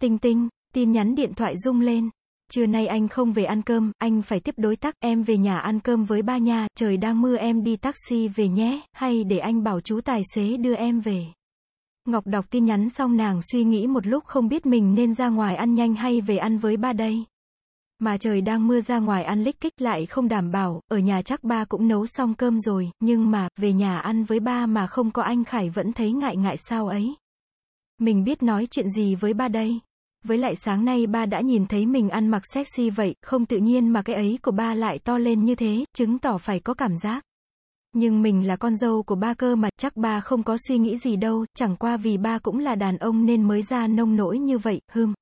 Tinh tinh, tin nhắn điện thoại rung lên. Trưa nay anh không về ăn cơm, anh phải tiếp đối tác, em về nhà ăn cơm với ba nha, trời đang mưa em đi taxi về nhé, hay để anh bảo chú tài xế đưa em về. Ngọc đọc tin nhắn xong nàng suy nghĩ một lúc không biết mình nên ra ngoài ăn nhanh hay về ăn với ba đây. Mà trời đang mưa ra ngoài ăn lích kích lại không đảm bảo, ở nhà chắc ba cũng nấu xong cơm rồi, nhưng mà, về nhà ăn với ba mà không có anh Khải vẫn thấy ngại ngại sao ấy. Mình biết nói chuyện gì với ba đây. Với lại sáng nay ba đã nhìn thấy mình ăn mặc sexy vậy, không tự nhiên mà cái ấy của ba lại to lên như thế, chứng tỏ phải có cảm giác. Nhưng mình là con dâu của ba cơ mà, chắc ba không có suy nghĩ gì đâu, chẳng qua vì ba cũng là đàn ông nên mới ra nông nỗi như vậy,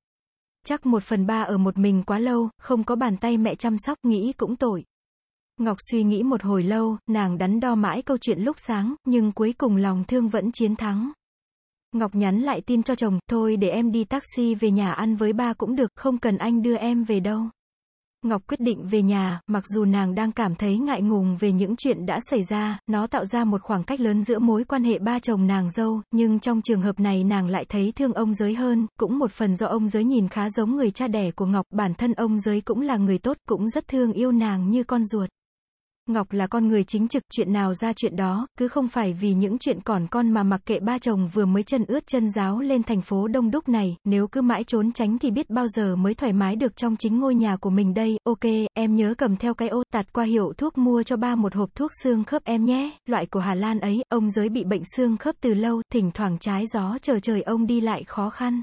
Chắc 1/3 ở một mình quá lâu, không có bàn tay mẹ chăm sóc, nghĩ cũng tội. Ngọc suy nghĩ một hồi lâu, nàng đắn đo mãi câu chuyện lúc sáng, nhưng cuối cùng lòng thương vẫn chiến thắng. Ngọc nhắn lại tin cho chồng, thôi để em đi taxi về nhà ăn với ba cũng được, không cần anh đưa em về đâu. Ngọc quyết định về nhà, mặc dù nàng đang cảm thấy ngại ngùng về những chuyện đã xảy ra, nó tạo ra một khoảng cách lớn giữa mối quan hệ ba chồng nàng dâu, nhưng trong trường hợp này nàng lại thấy thương ông Giới hơn, cũng một phần do ông Giới nhìn khá giống người cha đẻ của Ngọc, bản thân ông Giới cũng là người tốt, cũng rất thương yêu nàng như con ruột. Ngọc là con người chính trực, chuyện nào ra chuyện đó, cứ không phải vì những chuyện còn con mà mặc kệ ba chồng vừa mới chân ướt chân ráo lên thành phố đông đúc này, nếu cứ mãi trốn tránh thì biết bao giờ mới thoải mái được trong chính ngôi nhà của mình đây. Ok, em nhớ cầm theo cái ô, tạt qua hiệu thuốc mua cho ba một hộp thuốc xương khớp em nhé, loại của Hà Lan ấy, ông Giới bị bệnh xương khớp từ lâu, thỉnh thoảng trái gió trở trời ông đi lại khó khăn.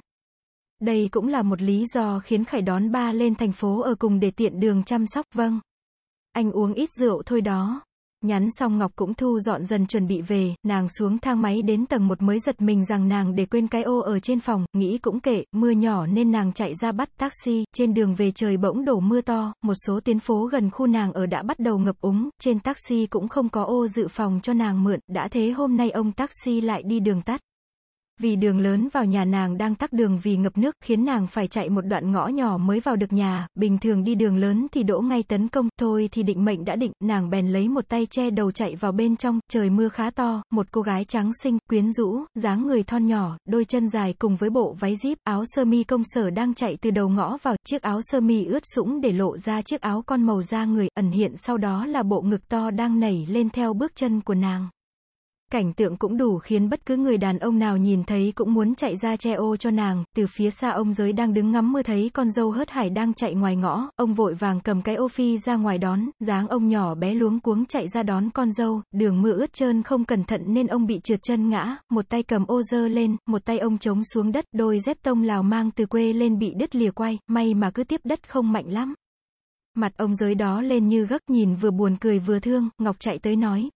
Đây cũng là một lý do khiến Khải đón ba lên thành phố ở cùng để tiện đường chăm sóc, vâng. Anh uống ít rượu thôi đó. Nhắn xong Ngọc cũng thu dọn dần chuẩn bị về, nàng xuống thang máy đến tầng 1 mới giật mình rằng nàng để quên cái ô ở trên phòng, nghĩ cũng kệ, mưa nhỏ nên nàng chạy ra bắt taxi, trên đường về trời bỗng đổ mưa to, một số tuyến phố gần khu nàng ở đã bắt đầu ngập úng, trên taxi cũng không có ô dự phòng cho nàng mượn, đã thế hôm nay ông taxi lại đi đường tắt. Vì đường lớn vào nhà nàng đang tắc đường vì ngập nước, khiến nàng phải chạy một đoạn ngõ nhỏ mới vào được nhà, bình thường đi đường lớn thì đỗ ngay tấn công, thôi thì định mệnh đã định, nàng bèn lấy một tay che đầu chạy vào bên trong, trời mưa khá to, một cô gái trắng xinh, quyến rũ, dáng người thon nhỏ, đôi chân dài cùng với bộ váy zip, áo sơ mi công sở đang chạy từ đầu ngõ vào, chiếc áo sơ mi ướt sũng để lộ ra chiếc áo con màu da người, ẩn hiện sau đó là bộ ngực to đang nảy lên theo bước chân của nàng. Cảnh tượng cũng đủ khiến bất cứ người đàn ông nào nhìn thấy cũng muốn chạy ra che ô cho nàng. Từ phía xa ông Giới đang đứng ngắm mưa thấy con dâu hớt hải đang chạy ngoài ngõ, ông vội vàng cầm cái ô phi ra ngoài đón, dáng ông nhỏ bé luống cuống chạy ra đón con dâu, đường mưa ướt trơn không cẩn thận nên ông bị trượt chân ngã, một tay cầm ô giơ lên, một tay ông chống xuống đất, đôi dép tông Lào mang từ quê lên bị đứt lìa quai, may mà cứ tiếp đất không mạnh lắm. Mặt ông Giới đó lên như gấc, nhìn vừa buồn cười vừa thương. Ngọc chạy tới nói,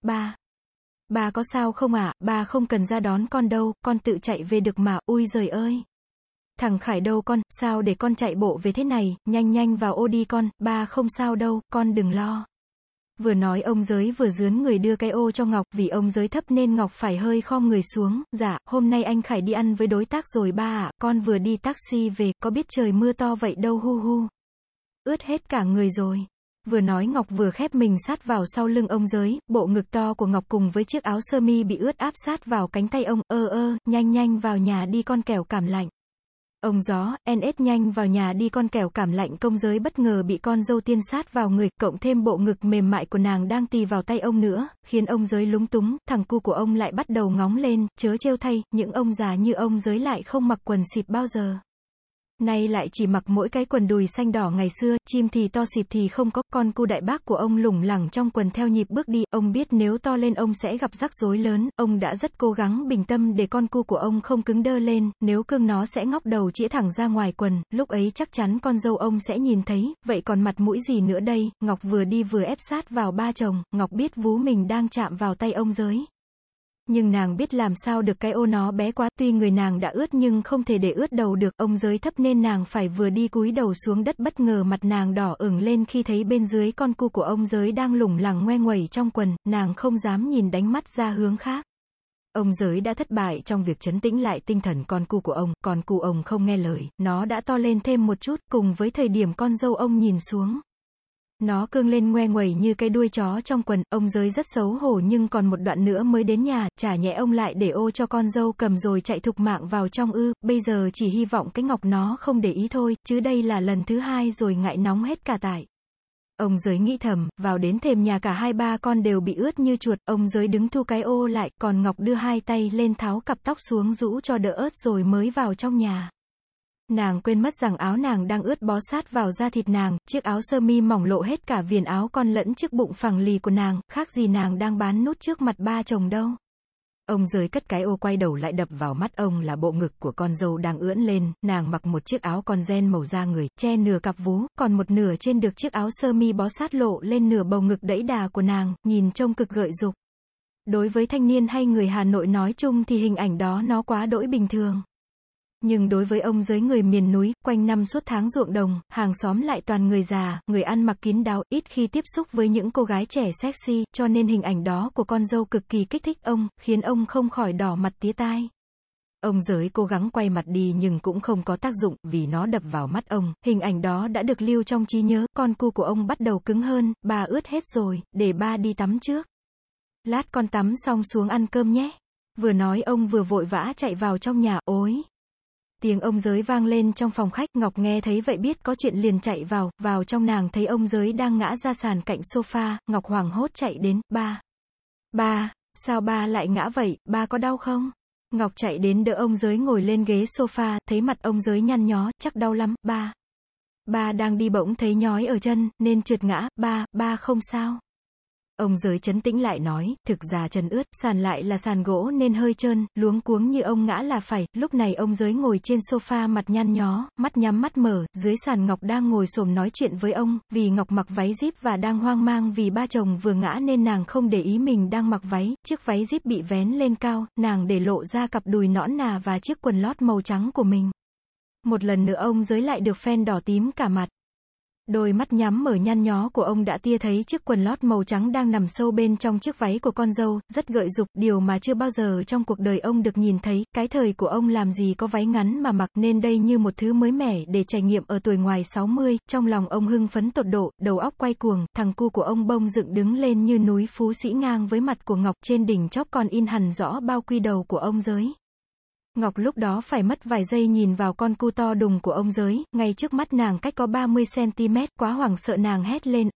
ba có sao không ạ, ba không cần ra đón con đâu, con tự chạy về được mà, ui giời ơi. Thằng Khải đâu con, sao để con chạy bộ về thế này, nhanh nhanh vào ô đi con, ba không sao đâu, con đừng lo. Vừa nói ông Giới vừa dướn người đưa cái ô cho Ngọc, vì ông Giới thấp nên Ngọc phải hơi khom người xuống, dạ, hôm nay anh Khải đi ăn với đối tác rồi ba ạ, con vừa đi taxi về, có biết trời mưa to vậy đâu hu. Ướt hết cả người rồi. Vừa nói Ngọc vừa khép mình sát vào sau lưng ông Giới, bộ ngực to của Ngọc cùng với chiếc áo sơ mi bị ướt áp sát vào cánh tay ông, nhanh nhanh vào nhà đi con kẻo cảm lạnh. Ông Gió, nhanh vào nhà đi con kẻo cảm lạnh. Công Giới bất ngờ bị con dâu tiên sát vào người, cộng thêm bộ ngực mềm mại của nàng đang tì vào tay ông nữa, khiến ông Giới lúng túng, thằng cu của ông lại bắt đầu ngóng lên, chớ trêu thay, những ông già như ông Giới lại không mặc quần xịp bao giờ. Nay lại chỉ mặc mỗi cái quần đùi xanh đỏ ngày xưa, chim thì to xịp thì không có, con cu đại bác của ông lủng lẳng trong quần theo nhịp bước đi, ông biết nếu to lên ông sẽ gặp rắc rối lớn, ông đã rất cố gắng bình tâm để con cu của ông không cứng đơ lên, nếu cương nó sẽ ngóc đầu chĩa thẳng ra ngoài quần, lúc ấy chắc chắn con dâu ông sẽ nhìn thấy, vậy còn mặt mũi gì nữa đây. Ngọc vừa đi vừa ép sát vào ba chồng, Ngọc biết vú mình đang chạm vào tay ông Giới. Nhưng nàng biết làm sao được, cái ô nó bé quá, tuy người nàng đã ướt nhưng không thể để ướt đầu được, ông Giới thấp nên nàng phải vừa đi cúi đầu xuống đất, bất ngờ mặt nàng đỏ ửng lên khi thấy bên dưới con cu của ông Giới đang lủng lẳng ngoe nguẩy trong quần, nàng không dám nhìn, đánh mắt ra hướng khác. Ông Giới đã thất bại trong việc trấn tĩnh lại tinh thần con cu của con cu ông không nghe lời, nó đã to lên thêm một chút, cùng với thời điểm con dâu ông nhìn xuống. Nó cương lên ngoe nguẩy như cái đuôi chó trong quần, ông Giới rất xấu hổ nhưng còn một đoạn nữa mới đến nhà, chả nhẽ ông lại để ô cho con dâu cầm rồi chạy thục mạng vào trong ư, bây giờ chỉ hy vọng cái Ngọc nó không để ý thôi, chứ đây là lần thứ hai rồi ngại nóng hết cả tại. Ông Giới nghĩ thầm, vào đến thềm nhà cả hai ba con đều bị ướt như chuột, ông Giới đứng thu cái ô lại, còn Ngọc đưa hai tay lên tháo cặp tóc xuống rũ cho đỡ ớt rồi mới vào trong nhà. Nàng quên mất rằng áo nàng đang ướt bó sát vào da thịt nàng, chiếc áo sơ mi mỏng lộ hết cả viền áo con lẫn chiếc bụng phẳng lì của nàng, khác gì nàng đang bán nút trước mặt ba chồng đâu. Ông Giới cất cái ô quay đầu lại đập vào mắt ông là bộ ngực của con dâu đang ưỡn lên, nàng mặc một chiếc áo con ren màu da người, che nửa cặp vú, còn một nửa trên được chiếc áo sơ mi bó sát lộ lên nửa bầu ngực đẫy đà của nàng, nhìn trông cực gợi dục. Đối với thanh niên hay người Hà Nội nói chung thì hình ảnh đó nó quá đỗi bình thường. Nhưng đối với ông Giới người miền núi, quanh năm suốt tháng ruộng đồng, hàng xóm lại toàn người già, người ăn mặc kín đáo, ít khi tiếp xúc với những cô gái trẻ sexy, cho nên hình ảnh đó của con dâu cực kỳ kích thích ông, khiến ông không khỏi đỏ mặt tía tai. Ông Giới cố gắng quay mặt đi nhưng cũng không có tác dụng, vì nó đập vào mắt ông, hình ảnh đó đã được lưu trong trí nhớ, con cu của ông bắt đầu cứng hơn, ba ướt hết rồi, để ba đi tắm trước. Lát con tắm xong xuống ăn cơm nhé. Vừa nói ông vừa vội vã chạy vào trong nhà, ối. Tiếng ông Giới vang lên trong phòng khách, Ngọc nghe thấy vậy biết có chuyện liền chạy vào trong nàng thấy ông Giới đang ngã ra sàn cạnh sofa, Ngọc hoảng hốt chạy đến, ba, sao ba lại ngã vậy, ba có đau không? Ngọc chạy đến đỡ ông Giới ngồi lên ghế sofa, thấy mặt ông Giới nhăn nhó, chắc đau lắm, ba đang đi bỗng thấy nhói ở chân, nên trượt ngã, ba không sao. Ông Giới trấn tĩnh lại nói, thực ra chân ướt, sàn lại là sàn gỗ nên hơi trơn, luống cuống như ông ngã là phải. Lúc này ông Giới ngồi trên sofa mặt nhăn nhó, mắt nhắm mắt mở, dưới sàn Ngọc đang ngồi xổm nói chuyện với ông, vì Ngọc mặc váy zip và đang hoang mang vì ba chồng vừa ngã nên nàng không để ý mình đang mặc váy, chiếc váy zip bị vén lên cao, nàng để lộ ra cặp đùi nõn nà và chiếc quần lót màu trắng của mình. Một lần nữa ông Giới lại được phen đỏ tím cả mặt. Đôi mắt nhắm mở nhăn nhó của ông đã tia thấy chiếc quần lót màu trắng đang nằm sâu bên trong chiếc váy của con dâu, rất gợi dục, điều mà chưa bao giờ trong cuộc đời ông được nhìn thấy, cái thời của ông làm gì có váy ngắn mà mặc, nên đây như một thứ mới mẻ để trải nghiệm ở tuổi ngoài 60, trong lòng ông hưng phấn tột độ, đầu óc quay cuồng, thằng cu của ông bông dựng đứng lên như núi Phú Sĩ ngang với mặt của Ngọc, trên đỉnh chóp còn in hẳn rõ bao quy đầu của ông Giới. Ngọc lúc đó phải mất vài giây nhìn vào con cu to đùng của ông Giới, ngay trước mắt nàng cách có 30cm, quá hoảng sợ nàng hét lên,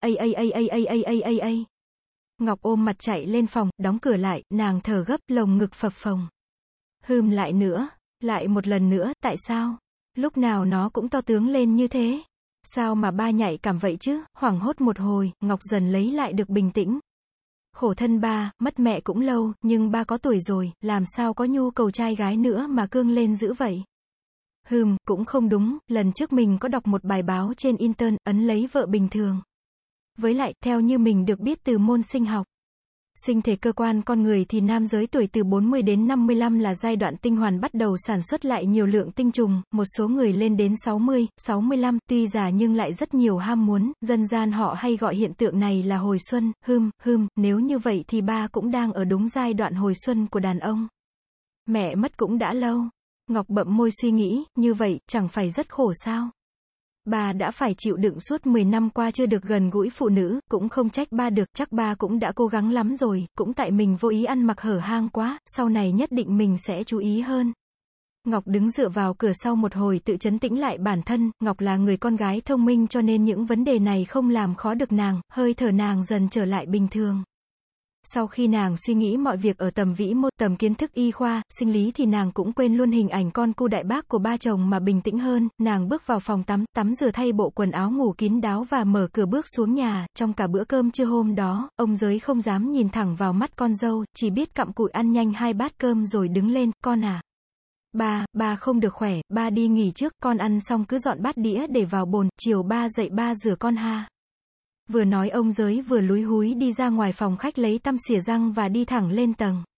ây. Ngọc ôm mặt chạy lên phòng, đóng cửa lại, nàng thở gấp, lồng ngực phập phồng. Lại nữa, lại một lần nữa, tại sao? Lúc nào nó cũng to tướng lên như thế? Sao mà ba nhạy cảm vậy chứ? Hoảng hốt một hồi, Ngọc dần lấy lại được bình tĩnh. Khổ thân ba, mất mẹ cũng lâu, nhưng ba có tuổi rồi, làm sao có nhu cầu trai gái nữa mà cương lên dữ vậy? Cũng không đúng, lần trước mình có đọc một bài báo trên internet, ấn lấy vợ bình thường. Với lại, theo như mình được biết từ môn sinh học, sinh thể cơ quan con người thì nam giới tuổi từ 40 đến 55 là giai đoạn tinh hoàn bắt đầu sản xuất lại nhiều lượng tinh trùng, một số người lên đến 60, 65, tuy già nhưng lại rất nhiều ham muốn, dân gian họ hay gọi hiện tượng này là hồi xuân. Nếu như vậy thì ba cũng đang ở đúng giai đoạn hồi xuân của đàn ông. Mẹ mất cũng đã lâu. Ngọc bậm môi suy nghĩ, như vậy, chẳng phải rất khổ sao? Ba đã phải chịu đựng suốt 10 năm qua chưa được gần gũi phụ nữ, cũng không trách ba được, chắc ba cũng đã cố gắng lắm rồi, cũng tại mình vô ý ăn mặc hở hang quá, sau này nhất định mình sẽ chú ý hơn. Ngọc đứng dựa vào cửa sau một hồi tự trấn tĩnh lại bản thân, Ngọc là người con gái thông minh cho nên những vấn đề này không làm khó được nàng, hơi thở nàng dần trở lại bình thường. Sau khi nàng suy nghĩ mọi việc ở tầm vĩ mô, tầm kiến thức y khoa, sinh lý thì nàng cũng quên luôn hình ảnh con cu đại bác của ba chồng mà bình tĩnh hơn, nàng bước vào phòng tắm rửa thay bộ quần áo ngủ kín đáo và mở cửa bước xuống nhà. Trong cả bữa cơm trưa hôm đó, ông Giới không dám nhìn thẳng vào mắt con dâu, chỉ biết cặm cụi ăn nhanh 2 bát cơm rồi đứng lên, con à. Ba không được khỏe, ba đi nghỉ trước, con ăn xong cứ dọn bát đĩa để vào bồn, chiều ba dậy ba rửa con ha. Vừa nói ông Giới vừa lúi húi đi ra ngoài phòng khách lấy tăm xỉa răng và đi thẳng lên tầng.